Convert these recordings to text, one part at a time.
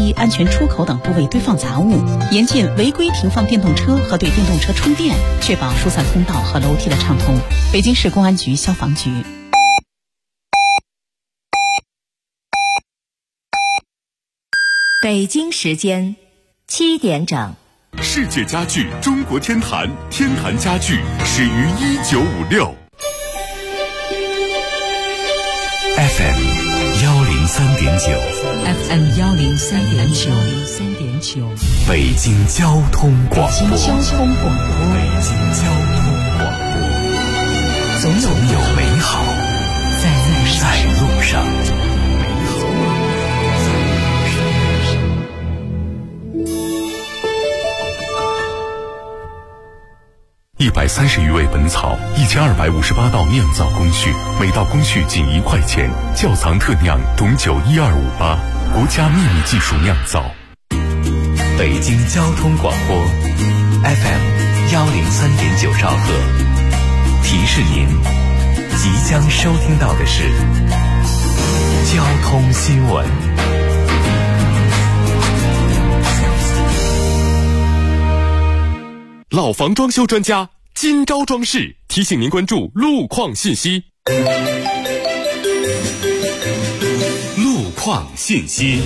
梯、安全出口等部位堆放杂物，严禁违规停放电动车和对电动车充电，确保疏散通道和楼梯的畅通。北京市公安局消防局。 北京时间7点整。 世界家具中国天坛，天坛家具始于1956。FM 103.9 103.9 北京交通广播。 北京交通广播，总有美好在路上。 130余味本草，1258道酿造工序，每道工序仅1块钱。窖藏特酿董酒12588，国家秘密技术酿造。 北京交通广播 FM 103.9兆赫，提示您即将收听到的是交通新闻。 老房装修专家金招装饰提醒您关注路况信息。路况信息，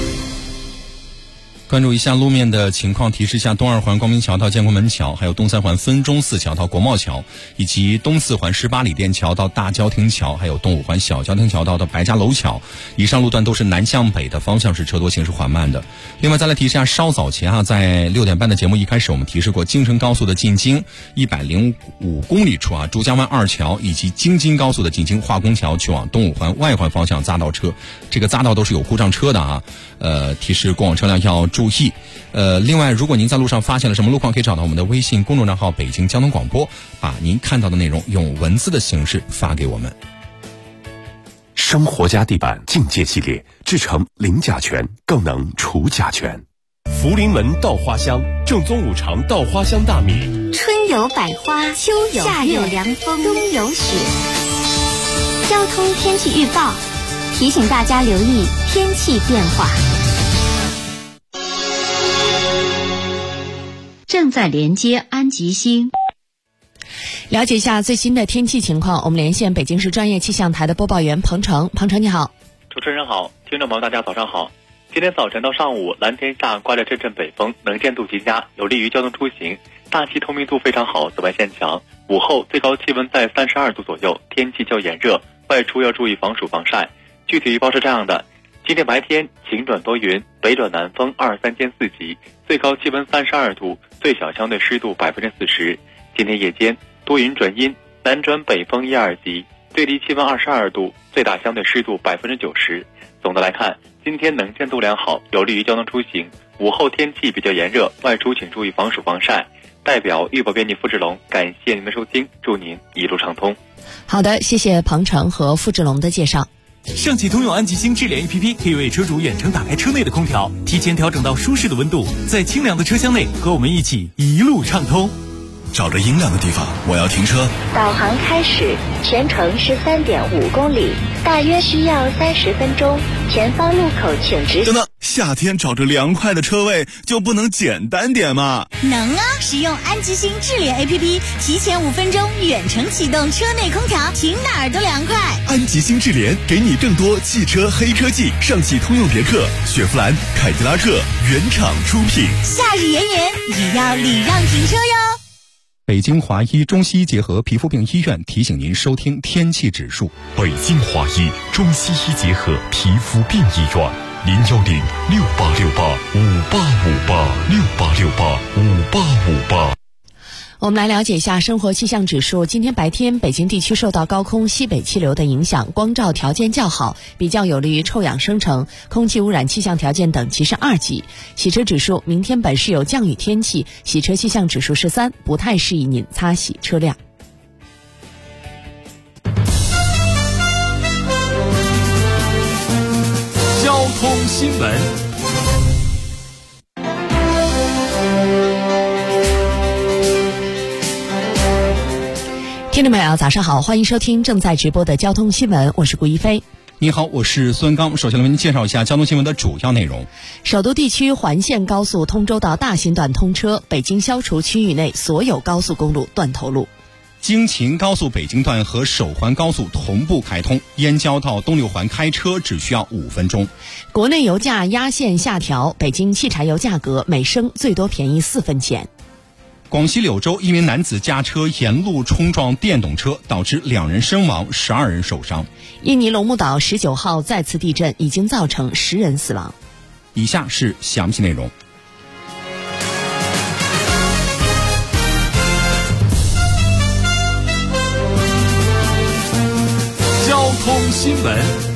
关注一下路面的情况，提示一下东2环光明桥到建国门桥，还有东3环分钟寺桥到国贸桥，以及东4环18里店桥到大郊亭桥，还有东5环小郊亭桥到白家楼桥。以上路段都是南向北的方向，是车多行驶缓慢的。另外再来提示一下，稍早前在6点半的节目一开始我们提示过，京承高速的进京105公里处珠江湾2桥以及京津高速的进京化工桥去往东5环外环方向匝道车，这个匝道都是有故障车的提示过往车辆要注意。另外如果您在路上发现了什么路况，可以找到我们的微信公众账号北京交通广播，把您看到的内容用文字的形式发给我们。 生活家地板境界系列制成零甲醛，更能除甲醛。福临门稻花香，正宗5常稻花香大米。 春有百花，秋有夏有凉风，冬有雪。交通天气预报提醒大家留意天气变化。 正在连接安吉星。 了解一下最新的天气情况，我们连线北京市专业气象台的播报员彭程。彭程你好。 主持人好，听众朋友大家早上好。今天早晨到上午，蓝天下刮着阵阵北风，能见度极佳，有利于交通出行，大气透明度非常好，紫外线强。午后最高气温在32度左右，天气较炎热，外出要注意防暑防晒。具体预报是这样的：今天白天晴转多云，北转南风2、3兼4级，最高气温32度，最小相对湿度40%。今天夜间多云转阴，南转北风1、2级，最低气温22度，最大相对湿度90%。总的来看，今天能见度良好，有利于交通出行。午后天气比较炎热，外出请注意防暑防晒。代表预报编辑付志龙，感谢您的收听，祝您一路畅通。 好的，谢谢彭程和付志龙的介绍。 上汽通用安吉星智联 APP 可以为车主远程打开车内的空调，提前调整到舒适的温度，在清凉的车厢内和我们一起一路畅通。 找着阴凉的地方，我要停车。 导航开始，全程是3.5公里，大约需要30分钟。前方路口请直行。 等等，夏天找着凉快的车位就不能简单点吗？ 能啊！使用安吉星智联 APP， 提前5分钟远程启动车内空调，停哪儿都凉快。 安吉星智联给你更多汽车黑科技，上汽通用别克、雪佛兰、凯迪拉克原厂出品。 夏日炎炎，也要礼让停车哟。 北京华医中西医结合皮肤病医院提醒您收听天气指数。 北京华医中西医结合皮肤病医院，010-6868-5858，6868-5858。 我们来了解一下生活气象指数。今天白天北京地区受到高空西北气流的影响，光照条件较好，比较有利于臭氧生成，空气污染气象条件等级是2级。洗车指数，明天本市有降雨天气，洗车气象指数是3，不太适宜您擦洗车辆。 交通新闻。 听众朋友早上好，欢迎收听正在直播的交通新闻，我是顾一飞。 你好，我是孙刚。首先来为您介绍一下交通新闻的主要内容。 首都地区环线高速通州到大兴段通车，北京消除区域内所有高速公路断头路。 京秦高速北京段和首环高速同步开通，燕郊到东六环开车只需要5分钟。 国内油价压线下调，北京汽柴油价格每升最多便宜4分钱。 广西柳州一名男子驾车沿路冲撞电动车，导致2人身亡，12人受伤。 印尼龙目岛19号再次地震，已经造成10人死亡。 以下是详细内容。 交通新闻。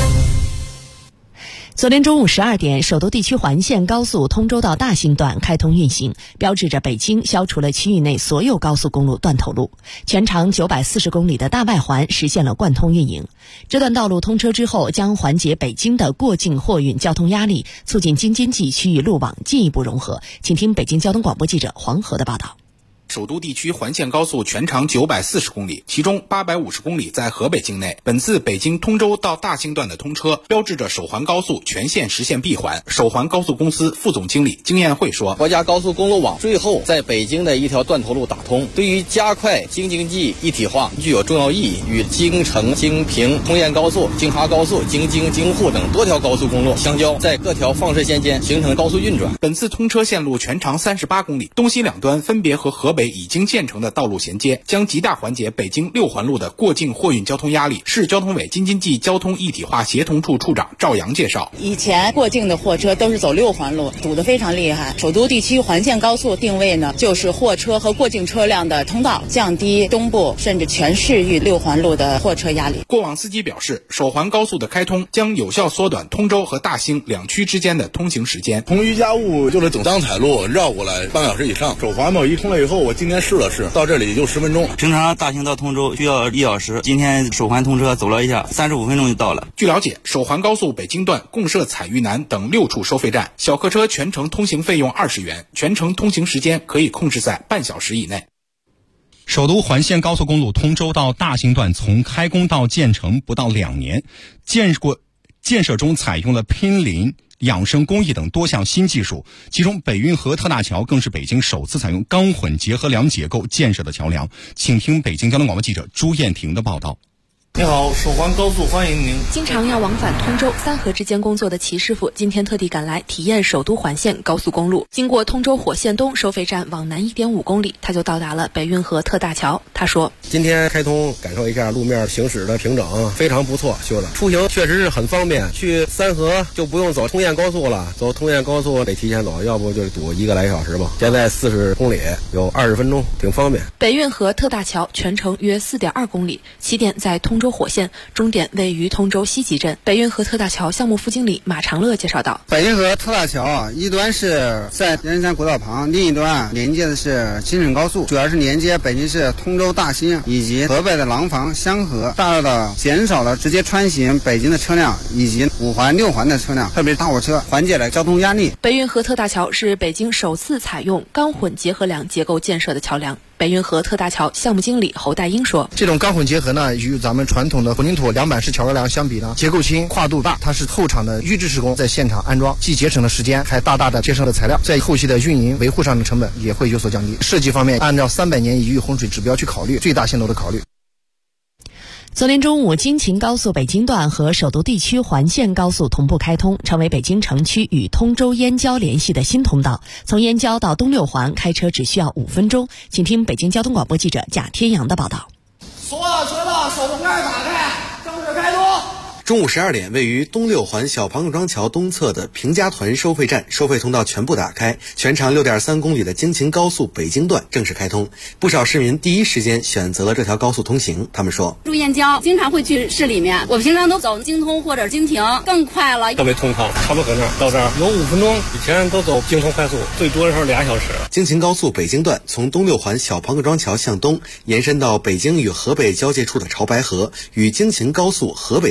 昨天中午12点，首都地区环线高速通州到大兴段开通运行，标志着北京消除了区域内所有高速公路断头路。全长940公里的大外环实现了贯通运营。这段道路通车之后，将缓解北京的过境货运交通压力，促进京津冀区域路网进一步融合。请听北京交通广播记者黄河的报道。 首都地区环线高速全长940公里，其中850公里在河北境内。本次北京通州到大兴段的通车，标志着首环高速全线实现闭环。首环高速公司副总经理经验会说， 国家高速公路网最后在北京的一条断头路打通，对于加快京津冀一体化具有重要意义，与京承、京平、通燕高速、京哈高速、京津、京沪等多条高速公路相交，在各条放射线间形成高速运转。 本次通车线路全长38公里，东西两端分别和河北已经建成的道路衔接，将极大缓解北京6环路的过境货运交通压力。市交通委京津冀交通一体化协同处处长赵阳介绍， 以前过境的货车都是走6环路，堵得非常厉害。首都地区环线高速定位呢，就是货车和过境车辆的通道，降低东部甚至全市域6环路的货车压力。 过往司机表示，首环高速的开通将有效缩短通州和大兴2区之间的通行时间。 从余家坞就是等张彩路绕过来半个小时以上，首环嘛一通了以后，我今天试了试，到这里就10分钟。 平常大兴到通州需要1小时，今天首环通车走了一下，35分钟就到了。 据了解，首环高速北京段共设采育南等6处收费站，小客车全程通行费用20元，全程通行时间可以控制在半小时以内。 首都环线高速公路通州到大兴段从开工到建成不到2年，建设中采用了拼邻、养生工艺等多项新技术，其中北运河特大桥更是北京首次采用钢混结合梁结构建设的桥梁。请听北京交通广播记者朱艳婷的报道。 你好，首环高速欢迎您。 经常要往返通州、三河之间工作的齐师傅，今天特地赶来体验首都环线高速公路。经过通州火线东收费站往南1.5公里，他就到达了北运河特大桥。他说：“ 今天开通，感受一下路面行驶的平整，非常不错，修的出行确实是很方便。去三河就不用走通燕高速了，走通燕高速得提前走，要不就堵1个来小时吧。现在40公里，有20分钟，挺方便。” 北运河特大桥全程约4.2公里，起点在通州火线，终点位于通州西集镇。北运河特大桥项目副经理马长乐介绍道：“ 北运河特大桥一端是在人山国道旁，另一端连接的是京沈高速，主要是连接北京市通州、大兴以及河北的廊坊、香河，大大的减少了直接穿行北京的车辆以及5环、6环的车辆，特别是大货车，缓解了交通压力。” 北运河特大桥是北京首次采用钢混结合梁结构建设的桥梁。北运河特大桥项目经理侯代英说：“ 这种钢混结合呢，与咱们传统的混凝土梁板式桥梁相比呢，结构轻、跨度大，它是后厂的预制施工，在现场安装，既节省了时间，还大大的节省了材料，在后期的运营维护上的成本也会有所降低。设计方面，按照300年一遇洪水指标去考虑，最大限度的考虑。” 昨天中午，京秦高速北京段和首都地区环线高速同步开通，成为北京城区与通州燕郊联系的新通道。从燕郊到东六环开车只需要5分钟。请听北京交通广播记者贾天阳的报道。 所有车道手动杆打开，正式开通。 中午12点，位于东六环小庞各庄桥东侧的平家屯收费站收费通道全部打开，全长6.3公里的京秦高速北京段正式开通。不少市民第一时间选择了这条高速通行。他们说：“ 住燕郊，经常会去市里面，我平常都走京通或者京停，更快了， 特别通畅，差不多搁那儿到这儿有5分钟，以前都走京通快速，最多的时候2小时。” 京秦高速北京段从东六环小庞各庄桥向东延伸到北京与河北交界处的潮白河，与京秦高速河北段相连。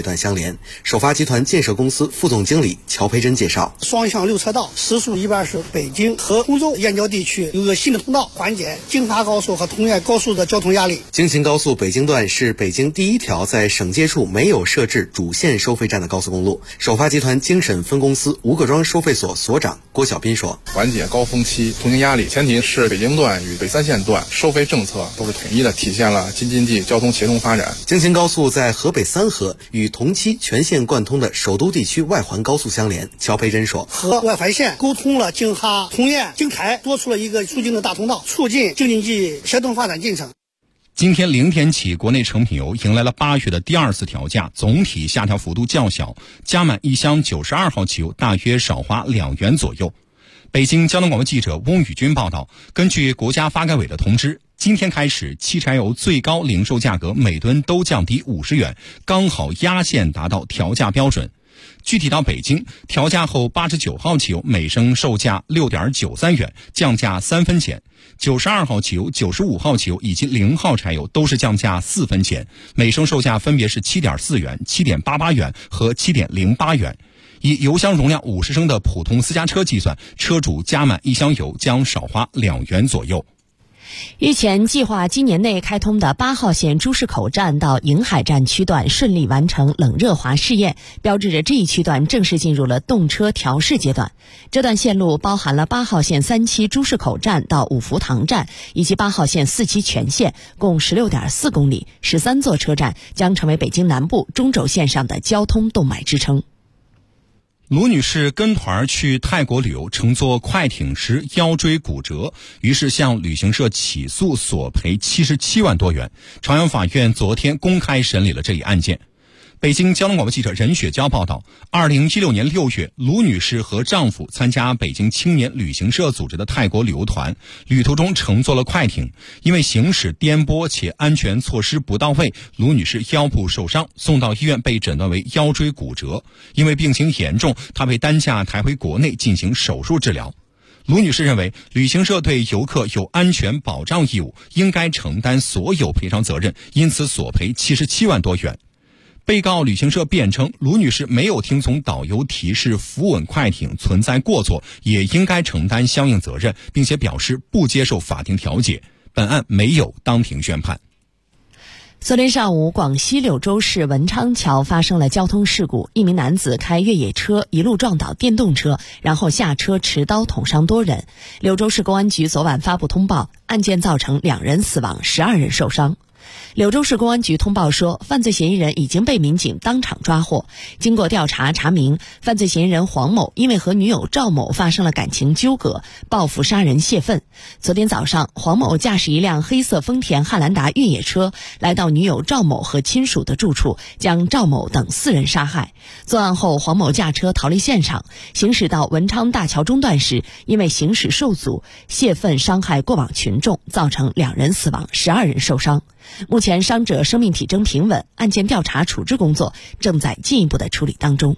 联。首发集团建设公司副总经理乔培珍介绍， 双向6车道，时速120，北京和通州燕郊地区有个新的通道，缓解京哈高速和通燕高速的交通压力。 京秦高速北京段是北京第一条在省界处没有设置主线收费站的高速公路。首发集团京沈分公司吴各庄收费所所长郭小斌说， 缓解高峰期通行压力，前提是北京段与北3线段收费政策都是统一的，体现了京津冀交通协同发展。 京秦高速在河北3河与同期全线贯通的首都地区外环高速相连。乔培珍说， 和外环线沟通了京哈、通燕、京台，多出了一个出京的大通道，促进京津冀协同发展进程。 今天0点起，国内成品油迎来了8月的第2次调价，总体下调幅度较小，加满一箱92号汽油大约少花2元左右。北京交通广播记者翁宇军报道，根据国家发改委的通知，今天开始，汽柴油最高零售价格每吨都降低50元，刚好压线达到调价标准。具体到北京，调价后89号汽油每升售价 6.93 元，降价3分钱；92号汽油、95号汽油以及0号柴油都是降价4分钱，每升售价分别是 7.4 元、7.88 元和 7.08 元。以油箱容量50升的普通私家车计算，车主加满一箱油将少花2元左右。 日前计划今年内开通的8号线朱市口站到颍海站区段顺利完成冷热滑试验，标志着这一区段正式进入了动车调试阶段。这段线路包含了8号线3期朱市口站到五福塘站，以及8号线4期全线，共 16.4 公里，13座车站，将成为北京南部中轴线上的交通动脉支撑。 卢女士跟团去泰国旅游，乘坐快艇时腰椎骨折，于是向旅行社起诉，索赔77万多元。朝阳法院昨天公开审理了这一案件。北京交通广播记者任雪娇报道，2016年6月，卢女士和丈夫参加北京青年旅行社组织的泰国旅游团，旅途中乘坐了快艇，因为行驶颠簸且安全措施不到位，卢女士腰部受伤，送到医院被诊断为腰椎骨折。因为病情严重，她被担架抬回国内进行手术治疗。卢女士认为，旅行社对游客有安全保障义务，应该承担所有赔偿责任，因此索赔77万多元。被告旅行社辩称，卢女士没有听从导游提示扶稳快艇存在过错，也应该承担相应责任，并且表示不接受法庭调解。本案没有当庭宣判。 昨天上午，广西柳州市文昌桥发生了交通事故，一名男子开越野车一路撞倒电动车，然后下车持刀捅伤多人。柳州市公安局昨晚发布通报，案件造成2人死亡，12人受伤。柳州市公安局通报说，犯罪嫌疑人已经被民警当场抓获。经过调查查明，犯罪嫌疑人黄某因为和女友赵某发生了感情纠葛，报复杀人泄愤。昨天早上，黄某驾驶一辆黑色丰田汉兰达越野车来到女友赵某和亲属的住处，将赵某等4人杀害。作案后，黄某驾车逃离现场，行驶到文昌大桥中段时，因为行驶受阻，泄愤伤害过往群众，造成2人死亡，12人受伤。目前伤者生命体征平稳，案件调查处置工作正在进一步的处理当中。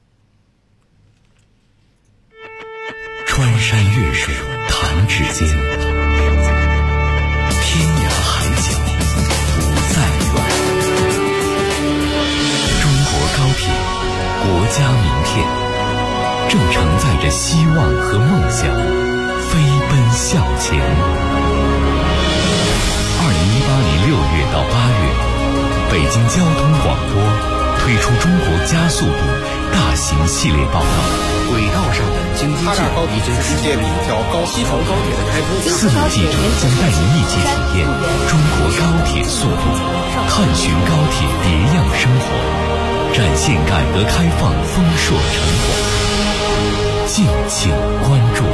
穿山越水弹指间，天涯海角不再远。中国高铁，国家名片，正承载着希望和梦想，飞奔向前。2018年6月到8月，北京交通广播推出中国加速度大型系列报道。轨道上的京津冀已经世界第一条西藏高铁的开通，4名记者将带您一起体验中国高铁速度，探寻高铁别样生活，展现改革开放丰硕成果。敬请关注。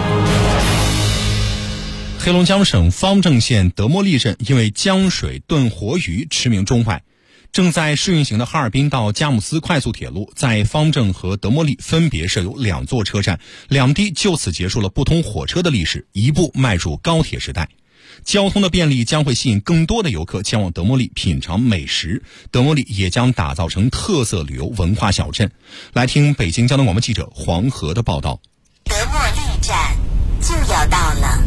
黑龙江省方正县德莫利镇因为江水炖活鱼驰名中外。正在试运行的哈尔滨到佳木斯快速铁路在方正和德莫利分别设有2座车站，两地就此结束了不通火车的历史，一步迈入高铁时代。交通的便利将会吸引更多的游客前往德莫利品尝美食，德莫利也将打造成特色旅游文化小镇。来听北京交通广播记者黄河的报道。 德莫利站就要到了，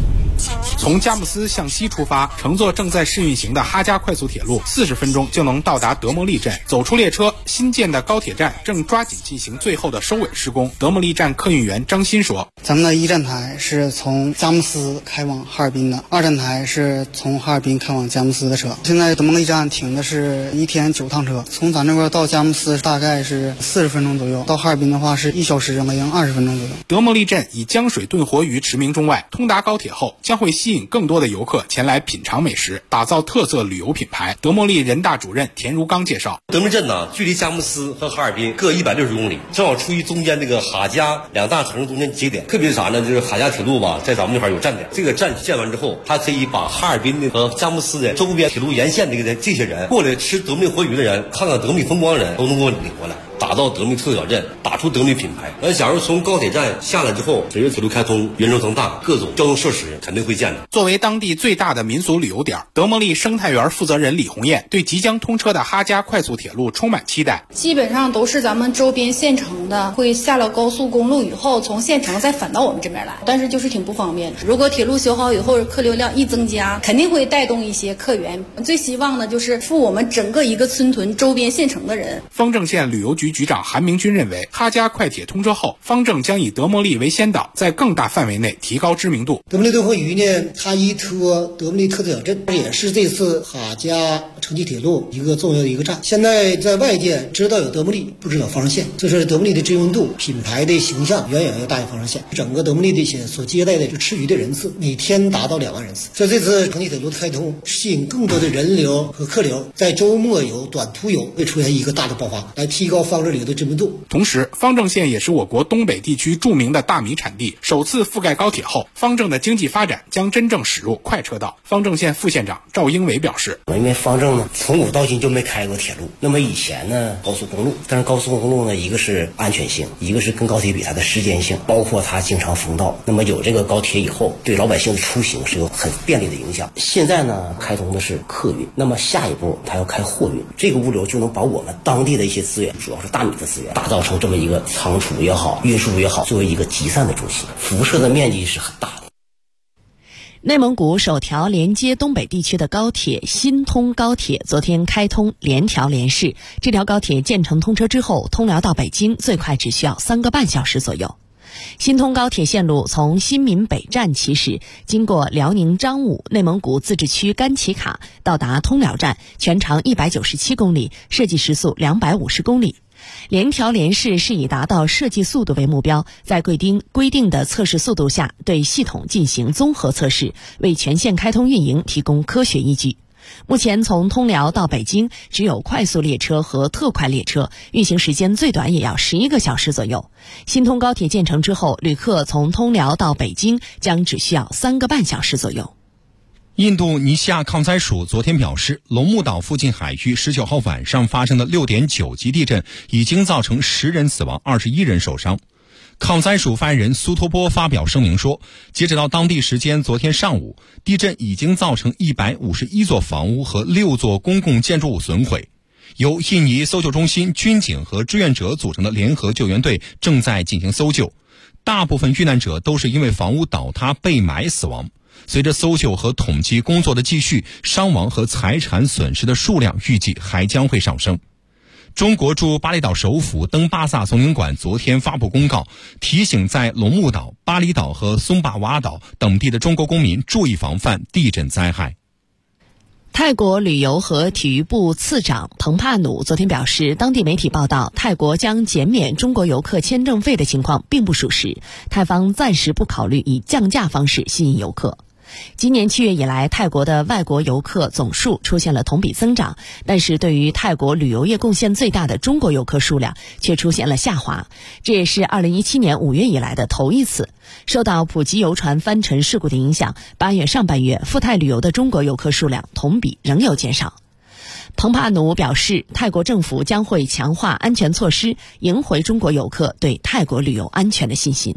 从佳木斯向西出发，乘坐正在试运行的哈嘉快速铁路，40分钟就能到达德莫利镇。走出列车，新建的高铁站正抓紧进行最后的收尾施工。德莫利站客运员张鑫说：“ 咱们的1站台是从佳木斯开往哈尔滨的，2站台是从哈尔滨开往佳木斯的车。现在德莫利站停的是1天9趟车，从咱这边到佳木斯大概是40分钟左右，到哈尔滨的话是1小时零20分钟左右。” 德莫利镇以江水炖活鱼驰名中外，通达高铁后将会吸引更多的游客前来品尝美食，打造特色旅游品牌。德莫利人大主任田如刚介绍， 德莫利镇呢，距离佳木斯和哈尔滨各160公里，正好处于中间这个哈嘉2大城市中间节点。特别是啥呢？就是哈嘉铁路吧，在咱们那块有站点。这个站建完之后，它可以把哈尔滨的和佳木斯的周边铁路沿线这些人过来吃德莫利活鱼的人，看看德莫利风光的人，都能给我领过来。打造德莫利特色小镇，打出德莫利品牌。假如从高铁站下来之后，随着铁路开通，圆周层大，各种交通设施肯定会建的。 作为当地最大的民俗旅游点，德莫利生态园负责人李红艳对即将通车的哈嘉快速铁路充满期待。 基本上都是咱们周边县城的，会下了高速公路以后，从县城再返到我们这边来，但是就是挺不方便的。如果铁路修好以后，客流量一增加，肯定会带动一些客源。最希望的就是赴我们整个一个村屯周边县城的人。 方正县旅游局局长韩明军认为，哈嘉快铁通车后，方正将以德莫利为先导，在更大范围内提高知名度。 德莫利炖活鱼呢，它依托德莫利特色小镇，也是这次哈嘉城际铁路一个重要的一个站。现在在外界知道有德莫利，不知道方正县，这是德莫利的知名度、品牌的形象远远要大于方正县。整个德莫利的所接待的就吃鱼的人次，每天达到2万人次。所以这次城际铁路开通，吸引更多的人流和客流，在周末游、短途游会出现一个大的爆发，来提高方正旅游的知名度。 同时，方正县也是我国东北地区著名的大米产地，首次覆盖高铁后，方正的经济发展将真正驶入快车道。方正县副县长赵英伟表示， 因为方正呢从古到今就没开过铁路，那么以前呢高速公路，但是高速公路呢一个是安全性，一个是跟高铁比它的时间性，包括它经常封道。那么有这个高铁以后，对老百姓的出行是有很便利的影响。现在呢开通的是客运，那么下一步它要开货运，这个物流就能把我们当地的一些资源，主要是大米的资源，打造成这么一个仓储也好，运输也好，作为一个集散的中心，辐射的面积是很大的。 内蒙古首条连接东北地区的高铁新通高铁昨天开通联调联试，这条高铁建成通车之后，通辽到北京最快只需要3个半小时左右。新通高铁线路从新民北站起始，经过辽宁彰武、内蒙古自治区甘旗卡，到达通辽站，全长197公里，设计时速250公里。联调联试是以达到设计速度为目标，在规定的测试速度下，对系统进行综合测试，为全线开通运营提供科学依据。目前从通辽到北京只有快速列车和特快列车，运行时间最短也要11个小时左右。新通高铁建成之后，旅客从通辽到北京将只需要3个半小时左右。 印度尼西亚抗灾署昨天表示，龙目岛附近海域19号晚上发生的6.9级地震已经造成10人死亡，21人受伤。抗灾署发言人苏托波发表声明说，截止到当地时间昨天上午，地震已经造成151座房屋和6座公共建筑物损毁。由印尼搜救中心、军警和志愿者组成的联合救援队正在进行搜救，大部分遇难者都是因为房屋倒塌被埋死亡。随着搜救和统计工作的继续，伤亡和财产损失的数量预计还将会上升。中国驻巴厘岛首府登巴萨总领馆昨天发布公告，提醒在龙目岛、巴厘岛和松巴瓦岛等地的中国公民注意防范地震灾害。 泰国旅游和体育部次长彭帕努昨天表示，当地媒体报道泰国将减免中国游客签证费的情况并不属实，泰方暂时不考虑以降价方式吸引游客。今年7月以来，泰国的外国游客总数出现了同比增长，但是对于泰国旅游业贡献最大的中国游客数量却出现了下滑，这也是2017年5月以来的头一次。受到普吉游船翻沉事故的影响，8月上半月赴泰旅游的中国游客数量同比仍有减少。彭帕努表示，泰国政府将会强化安全措施，赢回中国游客对泰国旅游安全的信心。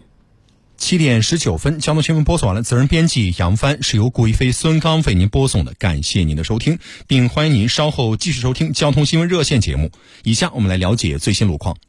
7点19分，交通新闻播送完了。责任编辑杨帆，是由顾一飞、孙刚为您播送的。感谢您的收听，并欢迎您稍后继续收听交通新闻热线节目。以下我们来了解最新路况。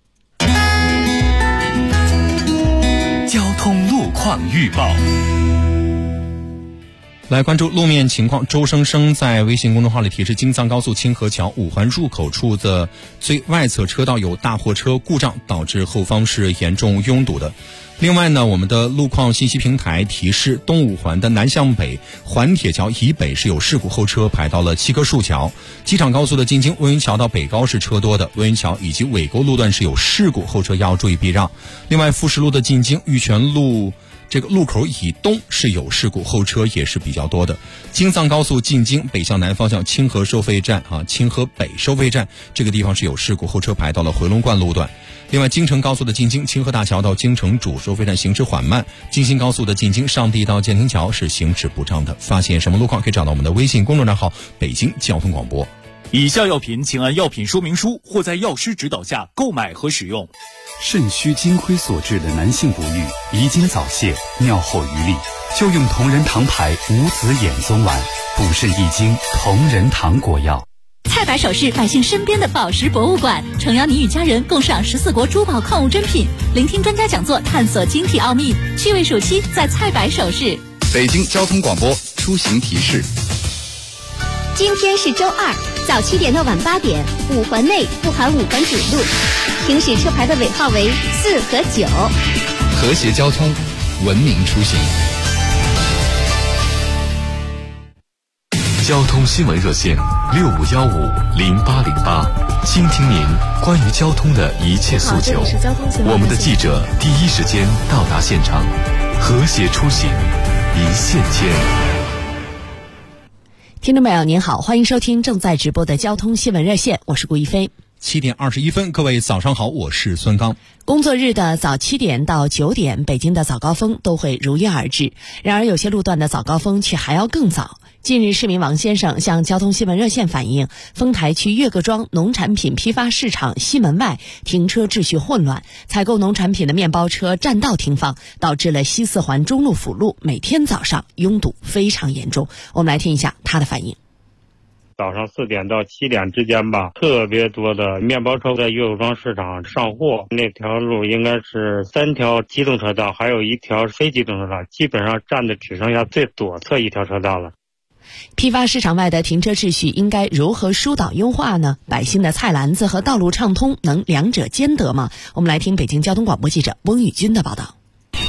交通路况预报。 来关注路面情况，周生生在微信公众号里提示，京藏高速清河桥5环入口处的最外侧车道有大货车故障，导致后方是严重拥堵的。另外呢，我们的路况信息平台提示，东5环的南向北环铁桥以北是有事故，后车排到了七棵树桥。机场高速的进京温榆桥到北高是车多的，温榆桥以及尾沟路段是有事故，后车要注意避让。另外，富士路的进京玉泉路这个路口以东是有事故，后车也是比较多的。京藏高速进京北向南方向清河收费站清河北收费站这个地方是有事故，后车排到了回龙观路段。另外，京承高速的进京清河大桥到京承主收费站行驶缓慢，京新高速的进京上地到建亭桥是行驶不畅的。发现什么路况可以找到我们的微信公众账号北京交通广播。 以下药品请按药品说明书或在药师指导下购买和使用。 肾虚金亏所致的男性不育、遗精早泄、尿后余力，就用同仁堂牌无籽眼松丸，补肾益精，同仁堂果药。 蔡百首饰，百姓身边的宝石博物馆，诚邀你与家人共赏14国珠宝矿物珍品，聆听专家讲座，探索晶体奥秘。趣味暑期在蔡百首饰。 北京交通广播出行提示： 今天是周二，早7点到晚8点，5环内不含5环主路，行驶车牌的尾号为4和9。 和谐交通，文明出行。交通新闻热线65150808，倾听您关于交通的一切诉求。我们的记者第一时间到达现场，和谐出行，一线牵。 听众朋友您好，欢迎收听正在直播的交通新闻热线，我是顾一飞。 7点21分，各位早上好，我是孙刚。 工作日的早7点到9点，北京的早高峰都会如约而至，然而有些路段的早高峰却还要更早。近日，市民王先生向交通新闻热线反映，丰台区岳各庄农产品批发市场西门外停车秩序混乱，采购农产品的面包车占道停放，导致了西4环中路辅路每天早上拥堵非常严重。我们来听一下他的反应。 早上4点到7点之间吧，特别多的面包车在岳各庄市场上货，那条路应该是3条机动车道，还有1条非机动车道，基本上占的只剩下最左侧1条车道了。 批发市场外的停车秩序应该如何疏导优化呢？百姓的菜篮子和道路畅通能两者兼得吗？我们来听北京交通广播记者翁宇军的报道。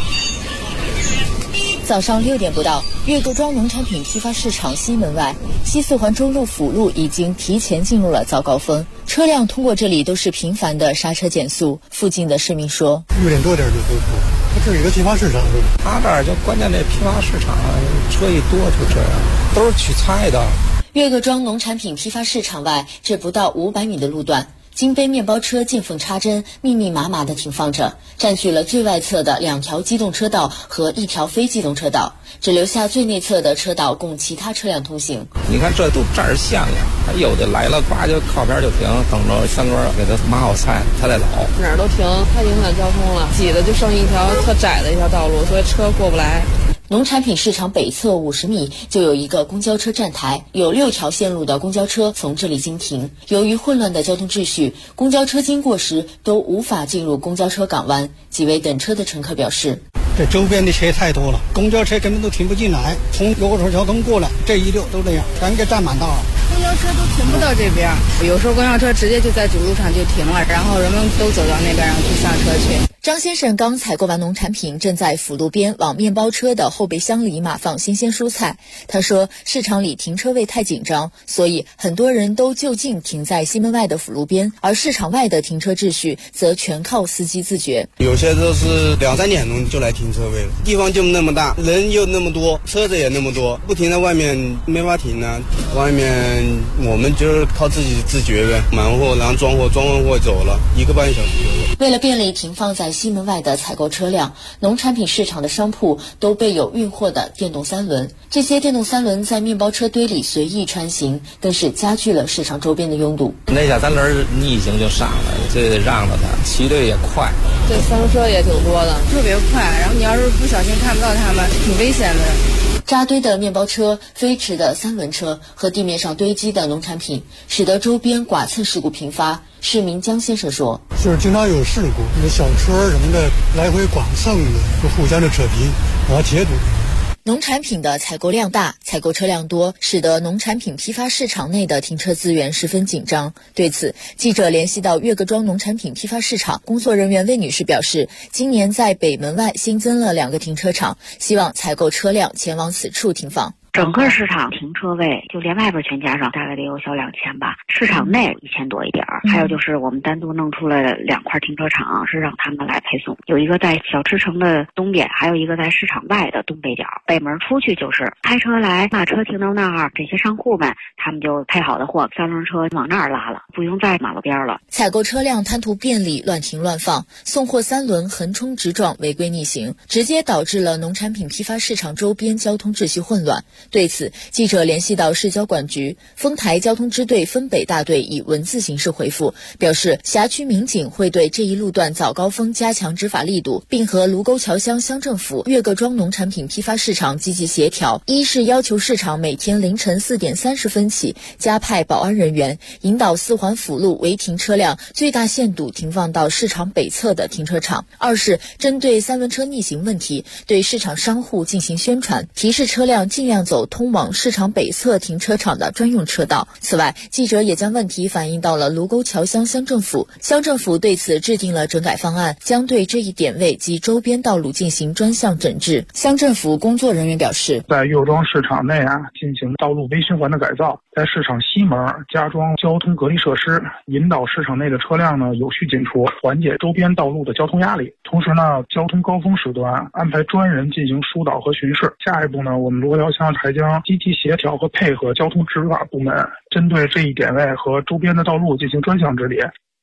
早上6点不到，岳各庄农产品批发市场西门外，西4环中路辅路已经提前进入了早高峰，车辆通过这里都是频繁的刹车减速。附近的市民说 ，6点多点就会出，它这有一个批发市场， 他这儿就关键这批发市场车一多就这样，都是取菜的。 岳各庄农产品批发市场外，这不到500米的路段，金杯面包车见缝插针，密密麻麻地停放着，占据了最外侧的2条机动车道和1条非机动车道，只留下最内侧的车道供其他车辆通行。 你看这都这儿像呀，他有的来了，呱就靠边就停，等着3轮给他码好菜，他再走。 哪儿都停，太影响交通了，挤的就剩一条特窄的一条道路，所以车过不来。 农产品市场北侧50米就有一个公交车站台，有6条线路的公交车从这里经停。由于混乱的交通秩序，公交车经过时都无法进入公交车港湾。几位等车的乘客表示， 这周边的车太多了，公交车根本都停不进来，从岳各庄交通过来这一溜都这样，咱给占满道了。 公交车都停不到这边，有时候公交车直接就在主路上就停了，然后人们都走到那边然后去下车去。 张先生刚采购完农产品，正在辅路边往面包车的后备箱里码放新鲜蔬菜。他说，市场里停车位太紧张，所以很多人都就近停在西门外的辅路边，而市场外的停车秩序则全靠司机自觉。 有些都是2、3点钟就来停车位了，地方就那么大，人又那么多，车子也那么多，不停在外面没法停啊。外面我们就是靠自己自觉呗，满货然后装货，装完货走了，1个半小时。 为了便利停放在西门外的采购车辆，农产品市场的商铺都备有运货的电动3轮。这些电动3轮在面包车堆里随意穿行，更是加剧了市场周边的拥堵。 那小3轮逆行就上来了，这得让着他，骑得也快。 对，3轮车也挺多的，特别快，然后你要是不小心看不到他们，挺危险的。 扎堆的面包车、飞驰的3轮车和地面上堆积的农产品，使得周边剐蹭事故频发。市民江先生说， 就是经常有事故，那小车什么的来回剐蹭的，就互相的扯皮，然后截堵。 农产品的采购量大，采购车辆多，使得农产品批发市场内的停车资源十分紧张。对此，记者联系到岳各庄农产品批发市场工作人员魏女士表示，今年在北门外新增了2个停车场，希望采购车辆前往此处停放。 整个市场停车位就连外边全加上，大概得有小2000吧。市场内1000多一点儿，还有就是我们单独弄出了2块停车场，是让他们来配送。有一个在小吃城的东边，还有一个在市场外的东北角。北门出去就是开车来，把车停到那儿，这些商户们他们就配好的货，三轮车往那儿拉了，不用在马路边了。 采购车辆贪图便利，乱停乱放，送货3轮横冲直撞，违规逆行，直接导致了农产品批发市场周边交通秩序混乱。对此，记者联系到市交管局丰台交通支队分北大队以文字形式回复，表示辖区民警会对这一路段早高峰加强执法力度，并和卢沟桥乡乡政府岳各庄农产品批发市场积极协调。一是要求市场每天凌晨4点30分起加派保安人员，引导4环辅路违停车辆最大限度停放到市场北侧的停车场。二是针对3轮车逆行问题，对市场商户进行宣传，提示车辆尽量走通往市场北侧停车场的专用车道。此外，记者也将问题反映到了卢沟桥乡乡政府，乡政府对此制定了整改方案，将对这一点位及周边道路进行专项整治。乡政府工作人员表示， 在岳各庄市场内进行道路微循环的改造，在市场西门加装交通隔离设施，引导市场内的车辆有序进出，缓解周边道路的交通压力。同时交通高峰时段安排专人进行疏导和巡视。下一步我们卢沟桥乡还将积极协调和配合交通执法部门，针对这一点位和周边的道路进行专项治理。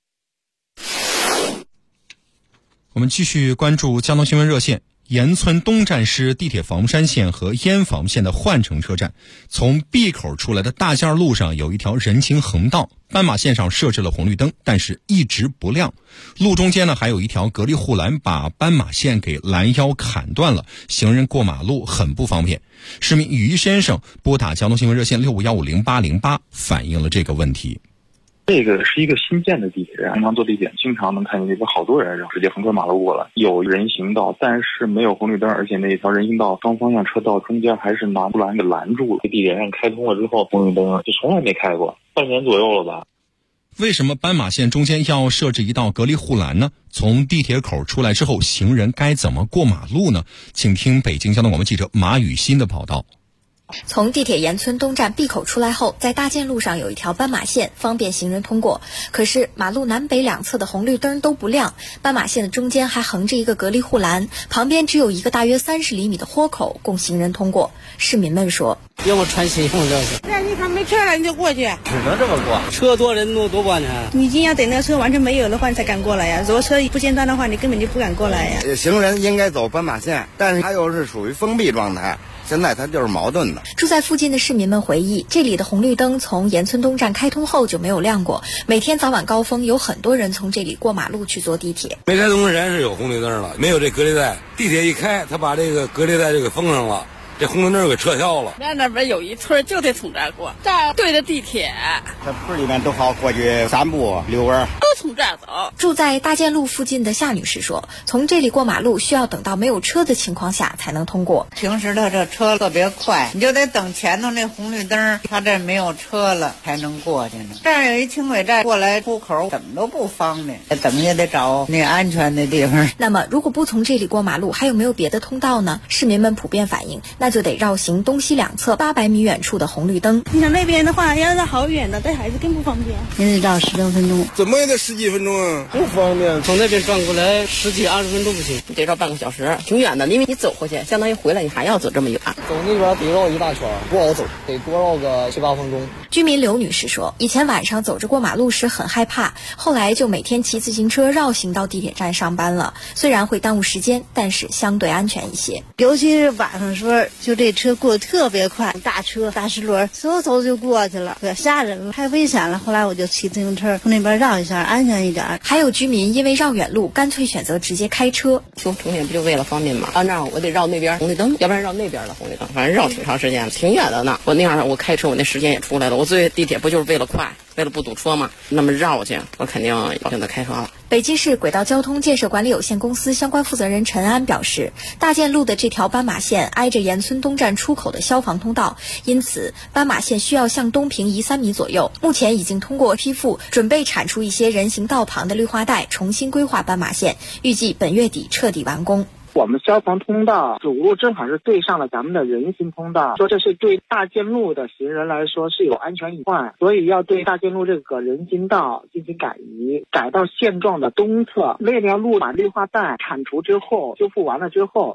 我们继续关注交通新闻热线。盐村东站是地铁房山线和燕房线的换乘车站，从 B 口出来的大件路上有一条人行横道，斑马线上设置了红绿灯，但是一直不亮。路中间还有一条隔离护栏，把斑马线给拦腰砍断了，行人过马路很不方便。市民于先生拨打交通新闻热线65150808反映了这个问题。 这个是一个新建的地铁站，平常坐地铁经常能看见那边好多人直接横穿马路过来，有人行道，但是没有红绿灯，而且那一条人行道双方向车道中间还是拿护栏给拦住了。地铁站开通了之后，红绿灯就从来没开过，半年左右了吧。 为什么斑马线中间要设置一道隔离护栏呢？从地铁口出来之后，行人该怎么过马路呢？请听北京交通广播记者马雨欣的报道。 从地铁盐村东站 B 口出来后，在大建路上有一条斑马线，方便行人通过。可是马路南北两侧的红绿灯都不亮，斑马线的中间还横着一个隔离护栏，旁边只有一个大约30厘米的豁口供行人通过。市民们说， 要么穿新用这是。 那你看没车了你就过去， 只能这么过，车多人多多不安全。 你今要等那车完全没有的话，你才敢过来呀。如果车不间断的话，你根本就不敢过来呀。 行人应该走斑马线，但是它又是属于封闭状态。现在它就是矛盾的。 住在附近的市民们回忆，这里的红绿灯从盐村东站开通后就没有亮过，每天早晚高峰有很多人从这里过马路去坐地铁。 没开通之前是有红绿灯了，没有这隔离带，地铁一开，他把这个隔离带就给封上了，这红绿灯给撤销了。 咱那边有一村就得从这儿过，这儿对着地铁， 这村里面都好过去散步遛弯， 都从这儿走。 住在大建路附近的夏女士说，从这里过马路需要等到没有车的情况下才能通过。 平时的这车特别快，你就得等前头那红绿灯，他这没有车了才能过去呢。这儿有一轻轨站，过来出口怎么都不方便，怎么也得找那安全的地方。 那么如果不从这里过马路，还有没有别的通道呢？市民们普遍反映，那就得绕行东西两侧800米远处的红绿灯。 你想那边的话要绕好远的，带孩子更不方便， 也得绕10多分钟， 怎么也得10几分钟啊， 不方便。从那边转过来10几20分钟不行， 你得绕半个小时，挺远的，因为你走回去相当于回来你还要走这么远。 走那边得绕一大圈，不好走，得多绕个7、8分钟。 居民刘女士说，以前晚上走着过马路时很害怕，后来就每天骑自行车绕行到地铁站上班了，虽然会耽误时间，但是相对安全一些。 尤其是晚上时候，就这车过得特别快，大车大10轮嗖嗖就过去了，可吓人了，太危险了。后来我就骑自行车从那边绕一下，安全一点。 还有居民因为绕远路，干脆选择直接开车。 修成天不就为了方便吗？按照我得绕那边红绿灯，要不然绕那边的红绿灯，反正绕挺长时间，挺远的呢。我那样我开车，我那时间也出来了。我坐地铁不就是为了快？ 为了不堵车嘛，那么绕去，我肯定要选择开车了。 北京市轨道交通建设管理有限公司相关负责人陈安表示，大建路的这条斑马线挨着盐村东站出口的消防通道，因此斑马线需要向东平移3米左右。目前已经通过批复，准备铲除一些人行道旁的绿化带，重新规划斑马线，预计本月底彻底完工。 我们消防通道主路正好是对上了咱们的人行通道，说这是对大建路的行人来说是有安全隐患，所以要对大建路这个人行道进行改移，改到现状的东侧。那条路把绿化带铲除之后，修复完了之后，